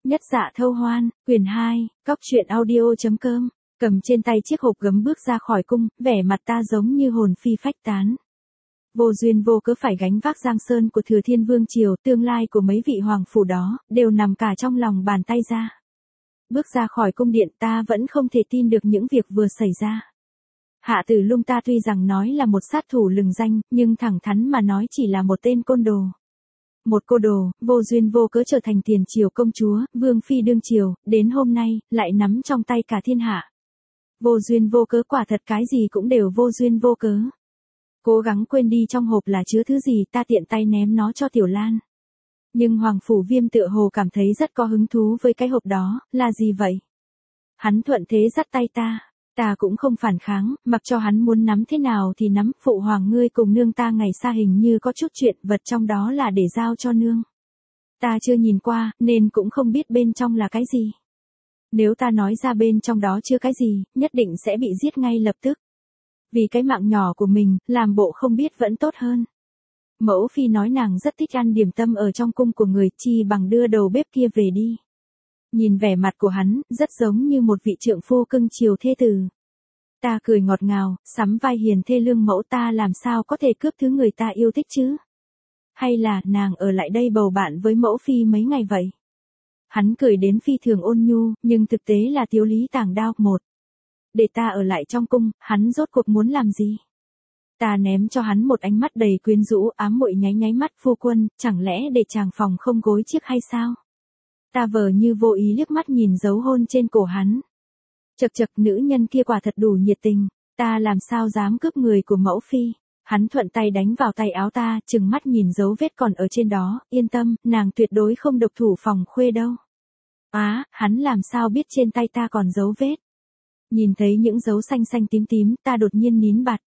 Nhất Dạ Thâu Hoan, quyển 2, Cóc truyện audio.com, cầm trên tay chiếc hộp gấm bước ra khỏi cung, vẻ mặt ta giống như hồn phi phách tán. Vô duyên vô cớ phải gánh vác giang sơn của Thừa Thiên Vương triều, tương lai của mấy vị hoàng phủ đó, đều nằm cả trong lòng bàn tay ra. Bước ra khỏi cung điện ta vẫn không thể tin được những việc vừa xảy ra. Hạ Tử Lung ta tuy rằng nói là một sát thủ lừng danh, nhưng thẳng thắn mà nói chỉ là một tên côn đồ. Một cô đồ, vô duyên vô cớ trở thành tiền triều công chúa, vương phi đương triều, đến hôm nay, lại nắm trong tay cả thiên hạ. Vô duyên vô cớ, quả thật cái gì cũng đều vô duyên vô cớ. Cố gắng quên đi trong hộp là chứa thứ gì, ta tiện tay ném nó cho Tiểu Lan. Nhưng Hoàng Phủ Viêm tựa hồ cảm thấy rất có hứng thú với cái hộp đó, là gì vậy? Hắn thuận thế dắt tay ta cũng không phản kháng, mặc cho hắn muốn nắm thế nào thì nắm. Phụ hoàng ngươi cùng nương ta ngày xa hình như có chút chuyện, vật trong đó là để giao cho nương. Ta chưa nhìn qua, nên cũng không biết bên trong là cái gì. Nếu ta nói ra bên trong đó chưa cái gì, nhất định sẽ bị giết ngay lập tức. Vì cái mạng nhỏ của mình, làm bộ không biết vẫn tốt hơn. Mẫu phi nói nàng rất thích ăn điểm tâm ở trong cung của người, chi bằng đưa đầu bếp kia về đi. Nhìn vẻ mặt của hắn, rất giống như một vị trượng phu cưng chiều thê tử. Ta cười ngọt ngào, sắm vai hiền thê lương mẫu, ta làm sao có thể cướp thứ người ta yêu thích chứ? Hay là nàng ở lại đây bầu bạn với mẫu phi mấy ngày vậy? Hắn cười đến phi thường ôn nhu, nhưng thực tế là tiếu lý tàng đao. Một, để ta ở lại trong cung, hắn rốt cuộc muốn làm gì? Ta ném cho hắn một ánh mắt đầy quyến rũ, ám muội nháy nháy mắt. Phu quân, chẳng lẽ để chàng phòng không gối chiếc hay sao? Ta vờ như vô ý liếc mắt nhìn dấu hôn trên cổ hắn. Chậc chậc, nữ nhân kia quả thật đủ nhiệt tình, ta làm sao dám cướp người của mẫu phi. Hắn thuận tay đánh vào tay áo ta, chừng mắt nhìn dấu vết còn ở trên đó, yên tâm, nàng tuyệt đối không độc thủ phòng khuê đâu. Hắn làm sao biết trên tay ta còn dấu vết? Nhìn thấy những dấu xanh xanh tím tím, ta đột nhiên nín bặt.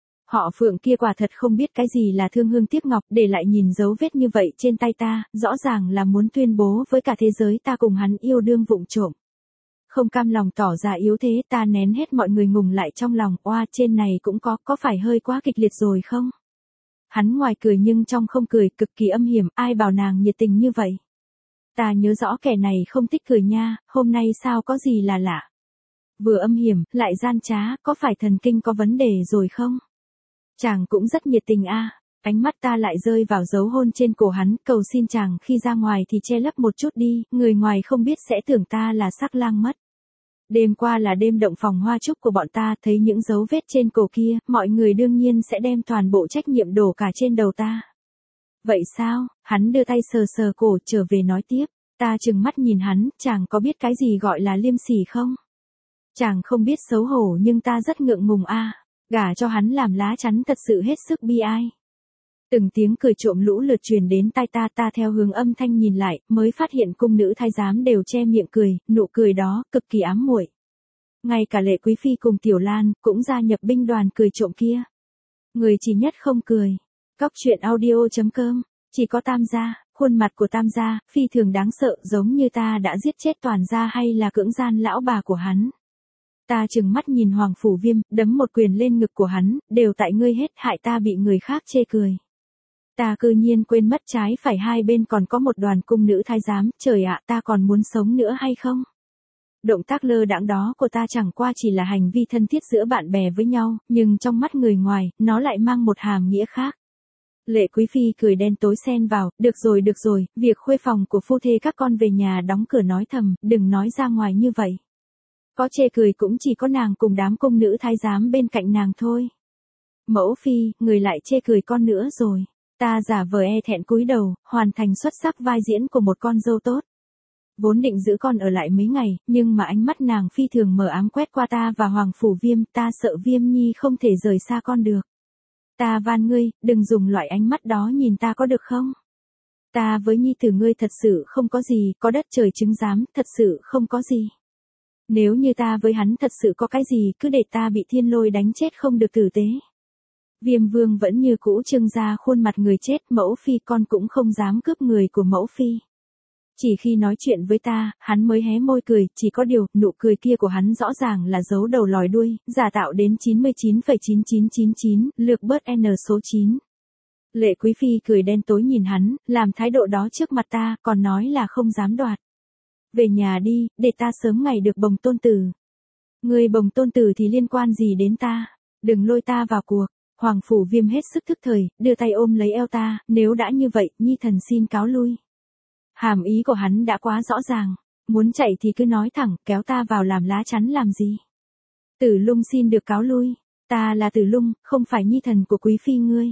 Họ Phượng kia quả thật không biết cái gì là thương hương tiếc ngọc, để lại nhìn dấu vết như vậy trên tay ta, rõ ràng là muốn tuyên bố với cả thế giới ta cùng hắn yêu đương vụng trộm. Không cam lòng tỏ ra yếu thế, ta nén hết mọi người ngùng lại trong lòng. Oa, trên này cũng có phải hơi quá kịch liệt rồi không? Hắn ngoài cười nhưng trong không cười, cực kỳ âm hiểm, ai bảo nàng nhiệt tình như vậy? Ta nhớ rõ kẻ này không thích cười nha, hôm nay sao có gì là lạ? Vừa âm hiểm, lại gian trá, có phải thần kinh có vấn đề rồi không? Chàng cũng rất nhiệt tình a. Ánh mắt ta lại rơi vào dấu hôn trên cổ hắn, cầu xin chàng khi ra ngoài thì che lấp một chút đi, người ngoài không biết sẽ tưởng ta là sắc lang mất. Đêm qua là đêm động phòng hoa trúc của bọn ta, thấy những dấu vết trên cổ kia, mọi người đương nhiên sẽ đem toàn bộ trách nhiệm đổ cả trên đầu ta. Vậy sao? Hắn đưa tay sờ sờ cổ, trở về nói tiếp. Ta trừng mắt nhìn hắn, chàng có biết cái gì gọi là liêm sỉ không? Chàng không biết xấu hổ nhưng ta rất ngượng ngùng a. Gả cho hắn làm lá chắn thật sự hết sức bi ai. Từng tiếng cười trộm lũ lượt truyền đến tai ta theo hướng âm thanh nhìn lại, mới phát hiện cung nữ thái giám đều che miệng cười, nụ cười đó, cực kỳ ám muội. Ngay cả Lệ Quý Phi cùng Tiểu Lan, cũng gia nhập binh đoàn cười trộm kia. Người chỉ nhất không cười. Cóc truyện audio.com, chỉ có Tam gia, khuôn mặt của Tam gia, phi thường đáng sợ, giống như ta đã giết chết toàn gia hay là cưỡng gian lão bà của hắn. Ta trừng mắt nhìn Hoàng Phủ Viêm, đấm một quyền lên ngực của hắn, đều tại ngươi hết, hại ta bị người khác chê cười. Ta cư nhiên quên mất trái phải hai bên còn có một đoàn cung nữ thái giám, trời ạ, ta còn muốn sống nữa hay không? Động tác lơ đãng đó của ta chẳng qua chỉ là hành vi thân thiết giữa bạn bè với nhau, nhưng trong mắt người ngoài, nó lại mang một hàm nghĩa khác. Lệ Quý Phi cười đen tối xen vào, được rồi, việc khuê phòng của phu thê các con về nhà đóng cửa nói thầm, đừng nói ra ngoài như vậy. Có chê cười cũng chỉ có nàng cùng đám cung nữ thái giám bên cạnh nàng thôi. Mẫu phi, người lại chê cười con nữa rồi. Ta giả vờ thẹn cúi đầu, hoàn thành xuất sắc vai diễn của một con dâu tốt. Vốn định giữ con ở lại mấy ngày, nhưng mà ánh mắt nàng phi thường mờ ám quét qua ta và Hoàng Phủ Viêm, ta sợ Viêm Nhi không thể rời xa con được. Ta van ngươi, đừng dùng loại ánh mắt đó nhìn ta có được không? Ta với Nhi tử ngươi thật sự không có gì, có đất trời chứng giám, thật sự không có gì. Nếu như ta với hắn thật sự có cái gì, cứ để ta bị thiên lôi đánh chết không được tử tế. Viêm Vương vẫn như cũ trưng ra khuôn mặt người chết, mẫu phi, con cũng không dám cướp người của mẫu phi. Chỉ khi nói chuyện với ta, hắn mới hé môi cười, chỉ có điều, nụ cười kia của hắn rõ ràng là giấu đầu lòi đuôi, giả tạo đến 99,9999, lược bớt n số 9. Lệ Quý Phi cười đen tối nhìn hắn, làm thái độ đó trước mặt ta, còn nói là không dám đoạt. Về nhà đi, để ta sớm ngày được bồng tôn tử. Ngươi bồng tôn tử thì liên quan gì đến ta? Đừng lôi ta vào cuộc. Hoàng Phủ Viêm hết sức thức thời, đưa tay ôm lấy eo ta, nếu đã như vậy, nhi thần xin cáo lui. Hàm ý của hắn đã quá rõ ràng, muốn chạy thì cứ nói thẳng, kéo ta vào làm lá chắn làm gì. Tử Lung xin được cáo lui, ta là Tử Lung, không phải nhi thần của quý phi ngươi.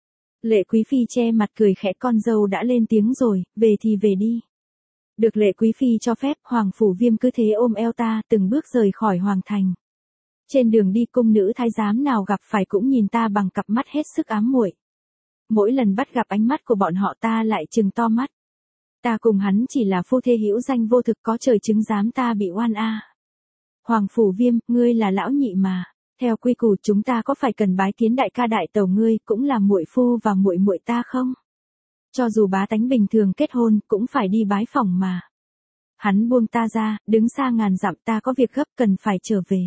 Lệ quý phi che mặt cười khẽ, con dâu đã lên tiếng rồi, về thì về đi. Được Lệ quý phi cho phép, Hoàng Phủ Viêm cứ thế ôm eo ta, từng bước rời khỏi hoàng thành. Trên đường đi, cung nữ thái giám nào gặp phải cũng nhìn ta bằng cặp mắt hết sức ám muội. Mỗi lần bắt gặp ánh mắt của bọn họ ta lại trừng to mắt. Ta cùng hắn chỉ là phu thê hữu danh vô thực, có trời chứng giám ta bị oan a. Hoàng Phủ Viêm, ngươi là lão nhị mà, theo quy củ chúng ta có phải cần bái kiến đại ca đại tẩu ngươi cũng là muội phu và muội muội ta không? Cho dù bá tánh bình thường kết hôn cũng phải đi bái phỏng mà. Hắn buông ta ra, đứng xa ngàn dặm, ta có việc gấp cần phải trở về.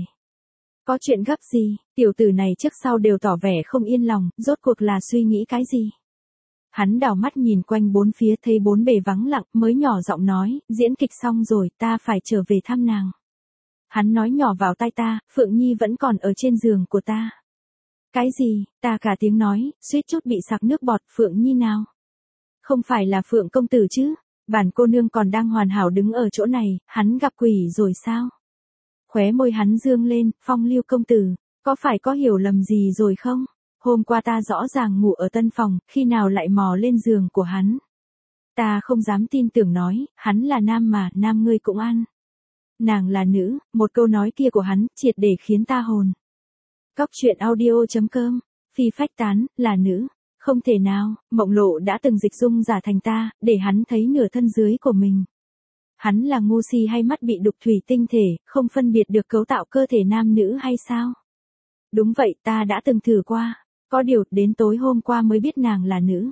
Có chuyện gấp gì? Tiểu tử này trước sau đều tỏ vẻ không yên lòng, rốt cuộc là suy nghĩ cái gì? Hắn đảo mắt nhìn quanh bốn phía, thấy bốn bề vắng lặng, mới nhỏ giọng nói, diễn kịch xong rồi, ta phải trở về thăm nàng. Hắn nói nhỏ vào tai ta, Phượng Nhi vẫn còn ở trên giường của ta. Cái gì? Ta cả tiếng nói, suýt chút bị sặc nước bọt. Phượng Nhi nào? Không phải là Phượng công tử chứ? Bản cô nương còn đang hoàn hảo đứng ở chỗ này, hắn gặp quỷ rồi sao? Khóe môi hắn dương lên, Phong Lưu công tử, có phải có hiểu lầm gì rồi không? Hôm qua ta rõ ràng ngủ ở tân phòng, khi nào lại mò lên giường của hắn? Ta không dám tin tưởng nói, hắn là nam mà, nam ngươi cũng ăn. Nàng là nữ, một câu nói kia của hắn, triệt để khiến ta hồn. Cóc truyện audio.com, phi phách tán, là nữ. Không thể nào, Mộng Lộ đã từng dịch dung giả thành ta, để hắn thấy nửa thân dưới của mình. Hắn là ngu si hay mắt bị đục thủy tinh thể, không phân biệt được cấu tạo cơ thể nam nữ hay sao? Đúng vậy, ta đã từng thử qua. Có điều, đến tối hôm qua mới biết nàng là nữ.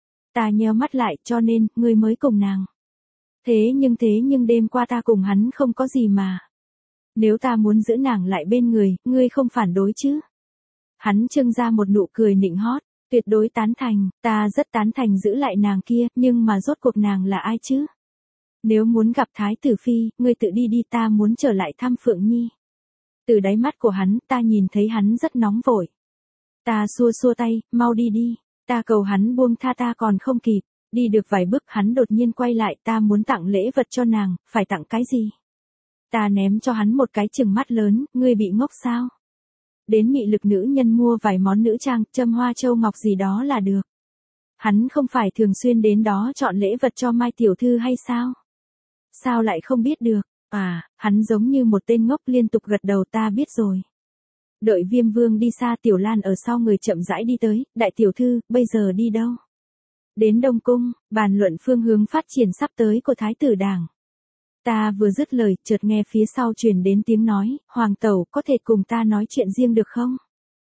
Ta nheo mắt lại, cho nên, ngươi mới cùng nàng. Thế nhưng đêm qua ta cùng hắn không có gì mà. Nếu ta muốn giữ nàng lại bên người, ngươi không phản đối chứ? Hắn trưng ra một nụ cười nịnh hót, tuyệt đối tán thành, ta rất tán thành giữ lại nàng kia, nhưng mà rốt cuộc nàng là ai chứ? Nếu muốn gặp Thái tử Phi, ngươi tự đi đi, ta muốn trở lại thăm Phượng Nhi. Từ đáy mắt của hắn, ta nhìn thấy hắn rất nóng vội. Ta xua xua tay, mau đi đi, ta cầu hắn buông tha ta còn không kịp. Đi được vài bước hắn đột nhiên quay lại, ta muốn tặng lễ vật cho nàng, phải tặng cái gì? Ta ném cho hắn một cái chừng mắt lớn, ngươi bị ngốc sao? Đến mị lực nữ nhân mua vài món nữ trang, châm hoa châu ngọc gì đó là được. Hắn không phải thường xuyên đến đó chọn lễ vật cho Mai tiểu thư hay sao? Sao lại không biết được? À, hắn giống như một tên ngốc liên tục gật đầu, ta biết rồi. Đợi Viêm Vương đi xa, Tiểu Lan ở sau người chậm rãi đi tới, đại tiểu thư, bây giờ đi đâu? Đến Đông Cung, bàn luận phương hướng phát triển sắp tới của Thái tử Đảng. Ta vừa dứt lời, chợt nghe phía sau truyền đến tiếng nói, Hoàng tẩu, có thể cùng ta nói chuyện riêng được không?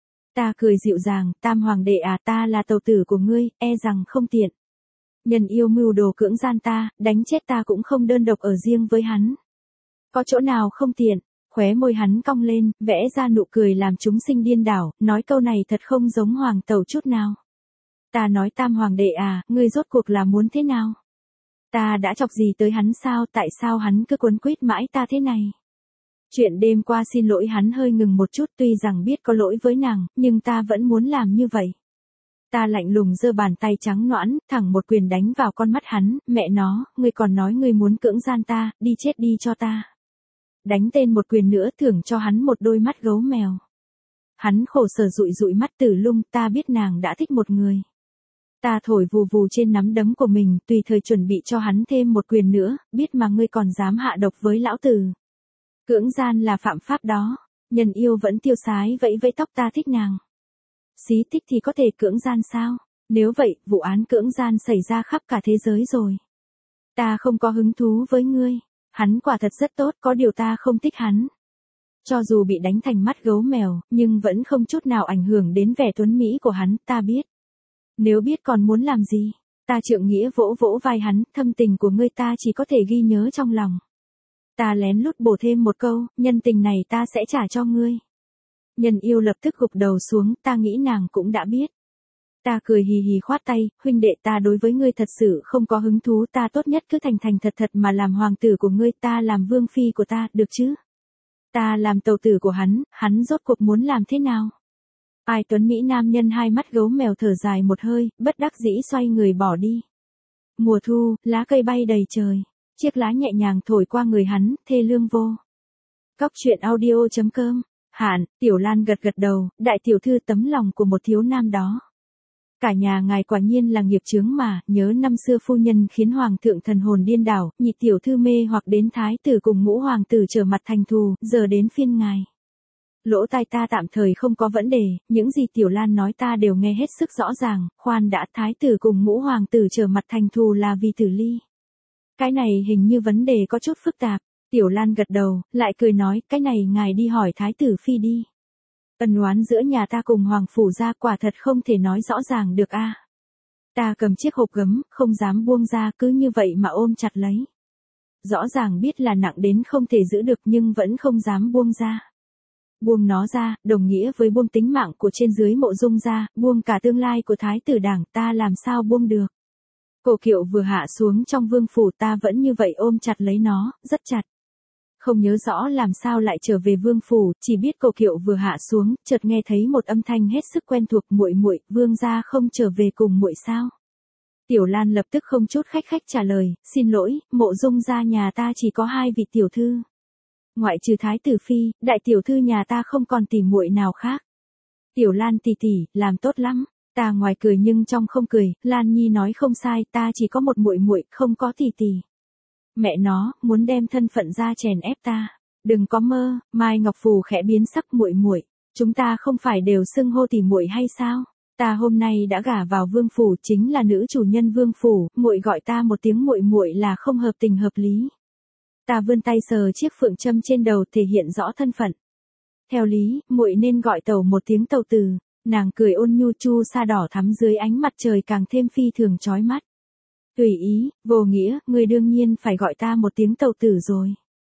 Ta cười dịu dàng, Tam hoàng đệ à, ta là tẩu tử của ngươi, e rằng không tiện. Nhân yêu mưu đồ cưỡng gian ta, đánh chết ta cũng không đơn độc ở riêng với hắn. Có chỗ nào không tiện? Khóe môi hắn cong lên, vẽ ra nụ cười làm chúng sinh điên đảo, nói câu này thật không giống hoàng tẩu chút nào. Ta nói Tam hoàng đệ à, ngươi rốt cuộc là muốn thế nào? Ta đã chọc gì tới hắn sao, tại sao hắn cứ quấn quýt mãi ta thế này? Chuyện đêm qua xin lỗi hắn hơi ngừng một chút, tuy rằng biết có lỗi với nàng, nhưng ta vẫn muốn làm như vậy. Ta lạnh lùng giơ bàn tay trắng nõn, thẳng một quyền đánh vào con mắt hắn, mẹ nó, ngươi còn nói ngươi muốn cưỡng gian ta, đi chết đi cho ta. Đánh tên một quyền nữa, thưởng cho hắn một đôi mắt gấu mèo. Hắn khổ sở dụi dụi mắt. Tử Lung, ta biết nàng đã thích một người. Ta thổi vù vù trên nắm đấm của mình, tùy thời chuẩn bị cho hắn thêm một quyền nữa, biết mà ngươi còn dám hạ độc với lão tử. Cưỡng gian là phạm pháp đó. Nhân yêu vẫn tiêu sái vẫy vẫy tóc, ta thích nàng. Xí thích thì có thể cưỡng gian sao? Nếu vậy, vụ án cưỡng gian xảy ra khắp cả thế giới rồi. Ta không có hứng thú với ngươi. Hắn quả thật rất tốt, có điều ta không thích hắn. Cho dù bị đánh thành mắt gấu mèo, nhưng vẫn không chút nào ảnh hưởng đến vẻ tuấn mỹ của hắn, ta biết. Nếu biết còn muốn làm gì? Ta trượng nghĩa vỗ vỗ vai hắn, thâm tình của ngươi ta chỉ có thể ghi nhớ trong lòng. Ta lén lút bổ thêm một câu, nhân tình này ta sẽ trả cho ngươi. Nhân yêu lập tức gục đầu xuống, ta nghĩ nàng cũng đã biết. Ta cười hì hì khoát tay, huynh đệ ta đối với ngươi thật sự không có hứng thú, ta tốt nhất cứ thành thành thật thật mà làm hoàng tử của ngươi, ta làm vương phi của ta, được chứ? Ta làm tàu tử của hắn rốt cuộc muốn làm thế nào? Ai tuấn Mỹ nam nhân hai mắt gấu mèo thở dài một hơi, bất đắc dĩ xoay người bỏ đi. Mùa thu, lá cây bay đầy trời, chiếc lá nhẹ nhàng thổi qua người hắn, thê lương vô. Cóc truyện audio.com. Hạn, Tiểu Lan gật gật đầu, đại tiểu thư tấm lòng của một thiếu nam đó. Cả nhà ngài quả nhiên là nghiệp chướng mà, nhớ năm xưa phu nhân khiến hoàng thượng thần hồn điên đảo, nhị tiểu thư mê hoặc đến thái tử cùng ngũ hoàng tử trở mặt thành thù, giờ đến phiên ngài. Lỗ tai ta tạm thời không có vấn đề, những gì Tiểu Lan nói ta đều nghe hết sức rõ ràng, khoan đã, thái tử cùng ngũ hoàng tử trở mặt thành thù là vì Tử Ly. Cái này hình như vấn đề có chút phức tạp. Tiểu Lan gật đầu, lại cười nói, cái này ngài đi hỏi thái tử phi đi. Ân oán giữa nhà ta cùng hoàng phủ gia quả thật không thể nói rõ ràng được a. Ta cầm chiếc hộp gấm, không dám buông ra, cứ như vậy mà ôm chặt lấy. Rõ ràng biết là nặng đến không thể giữ được nhưng vẫn không dám buông ra. Buông nó ra, đồng nghĩa với buông tính mạng của trên dưới Mộ Dung gia, buông cả tương lai của thái tử đảng, ta làm sao buông được. Cổ kiệu vừa hạ xuống trong vương phủ, ta vẫn như vậy ôm chặt lấy nó, rất chặt. Không nhớ rõ làm sao lại trở về vương phủ, chỉ biết cổ kiệu vừa hạ xuống, chợt nghe thấy một âm thanh hết sức quen thuộc, muội muội, vương gia không trở về cùng muội sao? Tiểu Lan lập tức không chút khách khách trả lời, xin lỗi, Mộ Dung gia nhà ta chỉ có 2 vị tiểu thư. Ngoại trừ thái tử phi, đại tiểu thư nhà ta không còn tỷ muội nào khác. Tiểu Lan tỷ tỷ, làm tốt lắm. Ta ngoài cười nhưng trong không cười, Lan Nhi nói không sai, ta chỉ có một muội muội, không có tỷ tỷ. Mẹ nó, muốn đem thân phận ra chèn ép ta. Đừng có mơ. Mai Ngọc Phù khẽ biến sắc, muội muội, chúng ta không phải đều xưng hô tỷ muội hay sao? Ta hôm nay đã gả vào vương phủ, chính là nữ chủ nhân vương phủ, muội gọi ta một tiếng muội muội là không hợp tình hợp lý. Ta vươn tay sờ chiếc phượng châm trên đầu thể hiện rõ thân phận. Theo lý, muội nên gọi tẩu một tiếng tẩu tử. Nàng cười ôn nhu, chu sa đỏ thắm dưới ánh mặt trời càng thêm phi thường chói mắt. Tùy ý, vô nghĩa, ngươi đương nhiên phải gọi ta một tiếng tẩu tử rồi.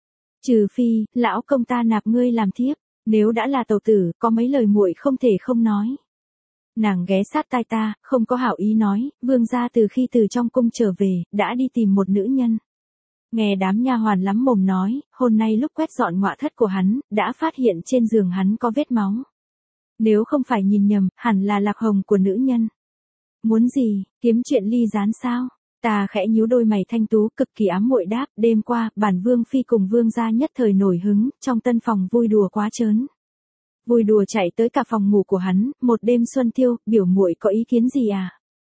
Trừ phi, lão công ta nạp ngươi làm thiếp, nếu đã là tẩu tử, có mấy lời muội không thể không nói. Nàng ghé sát tai ta, không có hảo ý nói, vương gia từ khi từ trong cung trở về, đã đi tìm một nữ nhân. Nghe đám nha hoàn lắm mồm nói, hôm nay lúc quét dọn ngọa thất của hắn, đã phát hiện trên giường hắn có vết máu. Nếu không phải nhìn nhầm, hẳn là lạc hồng của nữ nhân. Muốn gì, kiếm chuyện ly gián sao? Ta khẽ nhíu đôi mày thanh tú, cực kỳ ám muội đáp, đêm qua, bản vương phi cùng vương gia nhất thời nổi hứng, trong tân phòng vui đùa quá trớn. Vui đùa chạy tới cả phòng ngủ của hắn, một đêm xuân thiêu, biểu muội có ý kiến gì à?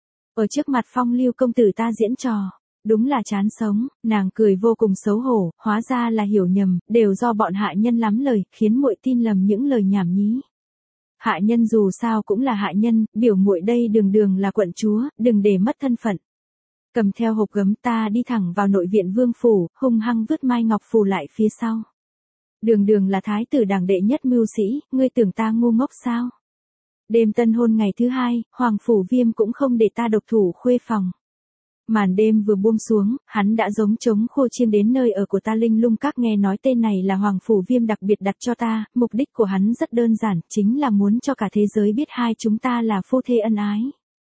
Ở trước mặt Phong Lưu công tử ta diễn trò. Đúng là chán sống, nàng cười vô cùng xấu hổ, hóa ra là hiểu nhầm, đều do bọn hạ nhân lắm lời, khiến muội tin lầm những lời nhảm nhí. Hạ nhân dù sao cũng là hạ nhân, biểu muội đây đường đường là quận chúa, đừng để mất thân phận. Cầm theo hộp gấm ta đi thẳng vào nội viện vương phủ, hung hăng vứt Mai Ngọc Phù lại phía sau. Đường đường là thái tử đảng đệ nhất mưu sĩ, ngươi tưởng ta ngu ngốc sao? Đêm tân hôn ngày thứ 2, Hoàng Phủ Viêm cũng không để ta độc thủ khuê phòng. Màn đêm vừa buông xuống, hắn đã giống trống khô chiêng đến nơi ở của ta. Linh Lung Các nghe nói tên này là Hoàng Phủ Viêm đặc biệt đặt cho ta, mục đích của hắn rất đơn giản, chính là muốn cho cả thế giới biết hai chúng ta là phu thê ân ái.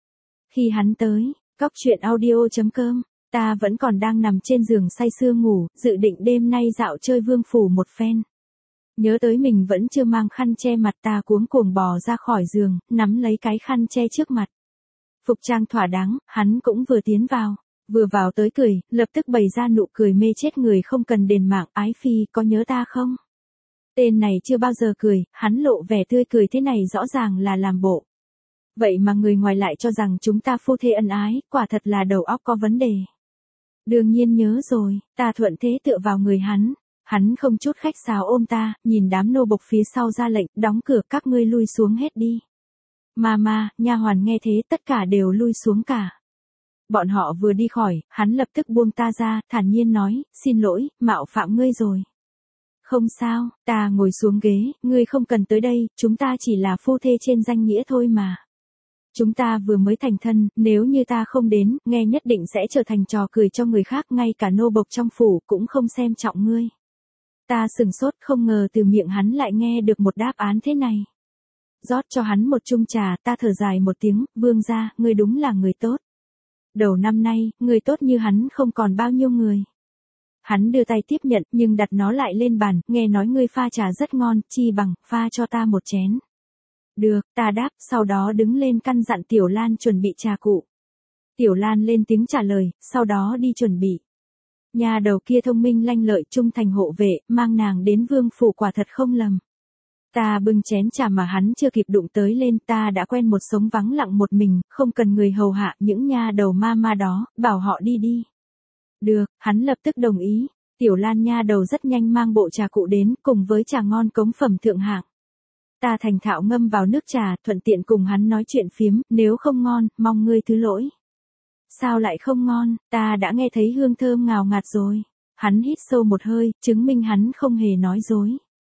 Khi hắn tới, cóc truyện audio.com, ta vẫn còn đang nằm trên giường say sưa ngủ, dự định đêm nay dạo chơi vương phủ một phen. Nhớ tới mình vẫn chưa mang khăn che mặt, ta cuống cuồng bò ra khỏi giường, nắm lấy cái khăn che trước mặt. Phục trang thỏa đáng, hắn cũng vừa tiến vào. Vừa vào tới cười, lập tức bày ra nụ cười mê chết người không cần đền mạng. Ái phi, có nhớ ta không? Tên này chưa bao giờ cười, hắn lộ vẻ tươi cười thế này rõ ràng là làm bộ. Vậy mà người ngoài lại cho rằng chúng ta phu thê ân ái, quả thật là đầu óc có vấn đề. Đương nhiên nhớ rồi, ta thuận thế tựa vào người hắn. Hắn không chút khách sáo ôm ta, nhìn đám nô bộc phía sau ra lệnh, đóng cửa, các ngươi lui xuống hết đi. Mama, nha hoàn nghe thế tất cả đều lui xuống cả. Bọn họ vừa đi khỏi, hắn lập tức buông ta ra, thản nhiên nói, xin lỗi, mạo phạm ngươi rồi. Không sao, ta ngồi xuống ghế, ngươi không cần tới đây, chúng ta chỉ là phu thê trên danh nghĩa thôi mà. Chúng ta vừa mới thành thân, nếu như ta không đến, nghe nhất định sẽ trở thành trò cười cho người khác, ngay cả nô bộc trong phủ cũng không xem trọng ngươi. Ta sừng sốt không ngờ từ miệng hắn lại nghe được một đáp án thế này. rót cho hắn một chung trà, ta thở dài một tiếng, vương gia, ngươi đúng là người tốt. Đầu năm nay, người tốt như hắn không còn bao nhiêu người. Hắn đưa tay tiếp nhận nhưng đặt nó lại lên bàn, nghe nói ngươi pha trà rất ngon, chi bằng, pha cho ta một chén. Được, ta đáp, sau đó đứng lên căn dặn Tiểu Lan chuẩn bị trà cụ. Tiểu Lan lên tiếng trả lời, sau đó đi chuẩn bị. Nhà đầu kia thông minh lanh lợi trung thành hộ vệ, mang nàng đến vương phủ quả thật không lầm. Ta bưng chén trà mà hắn chưa kịp đụng tới lên, ta đã quen một sống vắng lặng một mình, không cần người hầu hạ những nha đầu ma đó, bảo họ đi đi. Được, hắn lập tức đồng ý. Tiểu Lan nha đầu rất nhanh mang bộ trà cụ đến, cùng với trà ngon cống phẩm thượng hạng. Ta thành thạo ngâm vào nước trà, thuận tiện cùng hắn nói chuyện phiếm, nếu không ngon, mong ngươi thứ lỗi. Sao lại không ngon, ta đã nghe thấy hương thơm ngào ngạt rồi. Hắn hít sâu một hơi, chứng minh hắn không hề nói dối.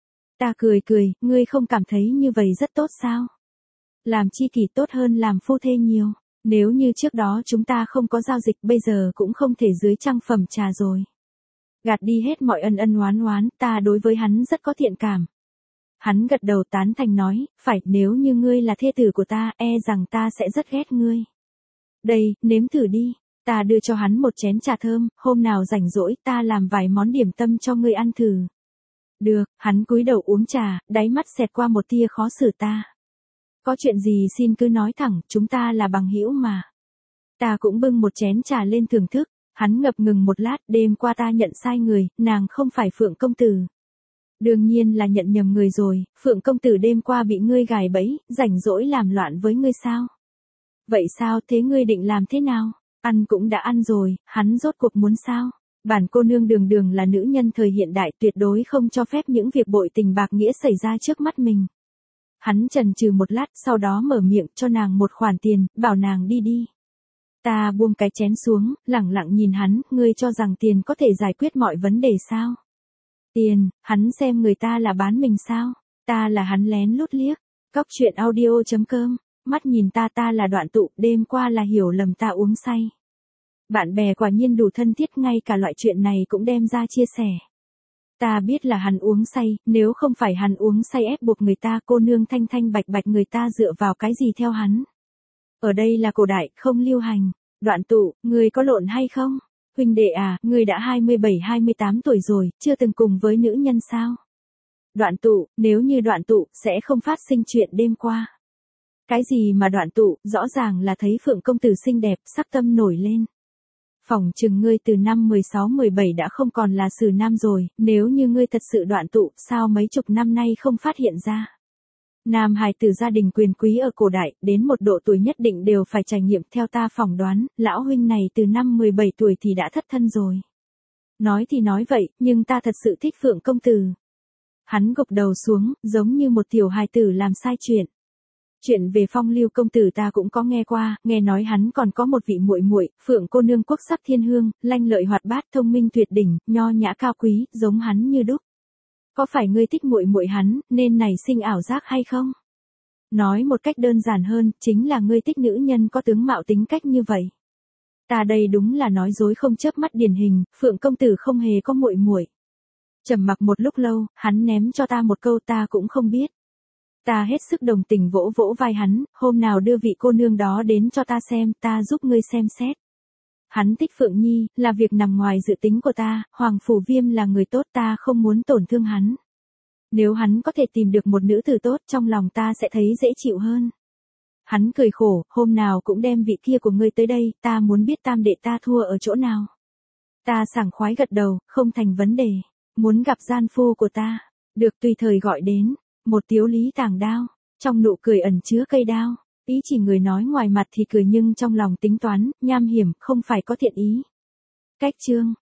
Ta cười cười, ngươi không cảm thấy như vậy rất tốt sao? Làm chi kỷ tốt hơn làm phu thê nhiều. Nếu như trước đó chúng ta không có giao dịch bây giờ cũng không thể dưới trang phẩm trà rồi. Gạt đi hết mọi ân ân oán oán, ta đối với hắn rất có thiện cảm. Hắn gật đầu tán thành nói, phải, nếu như ngươi là thê tử của ta, e rằng ta sẽ rất ghét ngươi. Đây, nếm thử đi. Ta đưa cho hắn một chén trà thơm, hôm nào rảnh rỗi ta làm vài món điểm tâm cho ngươi ăn thử. Được, hắn cúi đầu uống trà, đáy mắt xẹt qua một tia khó xử ta. Có chuyện gì xin cứ nói thẳng, chúng ta là bằng hữu mà. Ta cũng bưng một chén trà lên thưởng thức, hắn ngập ngừng một lát, đêm qua ta nhận sai người, nàng không phải Phượng công tử. Đương nhiên là nhận nhầm người rồi, Phượng công tử đêm qua bị ngươi gài bẫy, rảnh rỗi làm loạn với ngươi sao? Vậy sao, thế ngươi định làm thế nào? Ăn cũng đã ăn rồi, hắn rốt cuộc muốn sao? Bản cô nương đường đường là nữ nhân thời hiện đại, tuyệt đối không cho phép những việc bội tình bạc nghĩa xảy ra trước mắt mình. Hắn chần chừ một lát, sau đó mở miệng cho nàng một khoản tiền, bảo nàng đi đi. Ta buông cái chén xuống, lẳng lặng nhìn hắn, ngươi cho rằng tiền có thể giải quyết mọi vấn đề sao? Tiền, hắn xem người ta là bán mình sao? Ta là hắn lén lút liếc. Cóc truyện audio.com, mắt nhìn ta là Đoạn Tụ, đêm qua là hiểu lầm ta uống say. Bạn bè quả nhiên đủ thân thiết, ngay cả loại chuyện này cũng đem ra chia sẻ. Ta biết là hắn uống say, nếu không phải hắn uống say ép buộc người ta, cô nương thanh thanh bạch bạch người ta dựa vào cái gì theo hắn. Ở đây là cổ đại, không lưu hành. Đoạn Tụ, người có lộn hay không? Huynh đệ à, người đã 27-28 tuổi rồi, chưa từng cùng với nữ nhân sao? Đoạn Tụ, nếu như Đoạn Tụ, sẽ không phát sinh chuyện đêm qua. Cái gì mà Đoạn Tụ, rõ ràng là thấy Phượng công tử xinh đẹp, sắc tâm nổi lên. Phỏng chừng ngươi từ năm 16-17 đã không còn là xử nam rồi, nếu như ngươi thật sự Đoạn Tụ, sao mấy chục năm nay không phát hiện ra? Nam hài tử gia đình quyền quý ở cổ đại, đến một độ tuổi nhất định đều phải trải nghiệm, theo ta phỏng đoán, lão huynh này từ năm 17 tuổi thì đã thất thân rồi. Nói thì nói vậy, nhưng ta thật sự thích Phượng công tử. Hắn gục đầu xuống, giống như một tiểu hài tử làm sai chuyện. Chuyện về Phong Lưu công tử ta cũng có nghe qua, nghe nói hắn còn có một vị muội muội, Phượng cô nương quốc sắc thiên hương, lanh lợi hoạt bát, thông minh tuyệt đỉnh, nho nhã cao quý, giống hắn như đúc. Có phải ngươi thích muội muội hắn, nên nảy sinh ảo giác hay không? Nói một cách đơn giản hơn, chính là ngươi thích nữ nhân có tướng mạo tính cách như vậy. Ta đây đúng là nói dối không chớp mắt điển hình, Phượng công tử không hề có muội muội. Trầm mặc một lúc lâu, hắn ném cho ta một câu ta cũng không biết. Ta hết sức đồng tình vỗ vỗ vai hắn, hôm nào đưa vị cô nương đó đến cho ta xem, ta giúp ngươi xem xét. Hắn thích Phượng Nhi, là việc nằm ngoài dự tính của ta, Hoàng Phủ Viêm là người tốt, ta không muốn tổn thương hắn. Nếu hắn có thể tìm được một nữ tử tốt, trong lòng ta sẽ thấy dễ chịu hơn. Hắn cười khổ, hôm nào cũng đem vị kia của ngươi tới đây, ta muốn biết tam đệ ta thua ở chỗ nào. Ta sảng khoái gật đầu, không thành vấn đề. Muốn gặp gian phu của ta, được tùy thời gọi đến. Một tiếu lý tàng đao, trong nụ cười ẩn chứa cây đao. Ý chỉ người nói ngoài mặt thì cười nhưng trong lòng tính toán, nham hiểm, không phải có thiện ý. Cách chương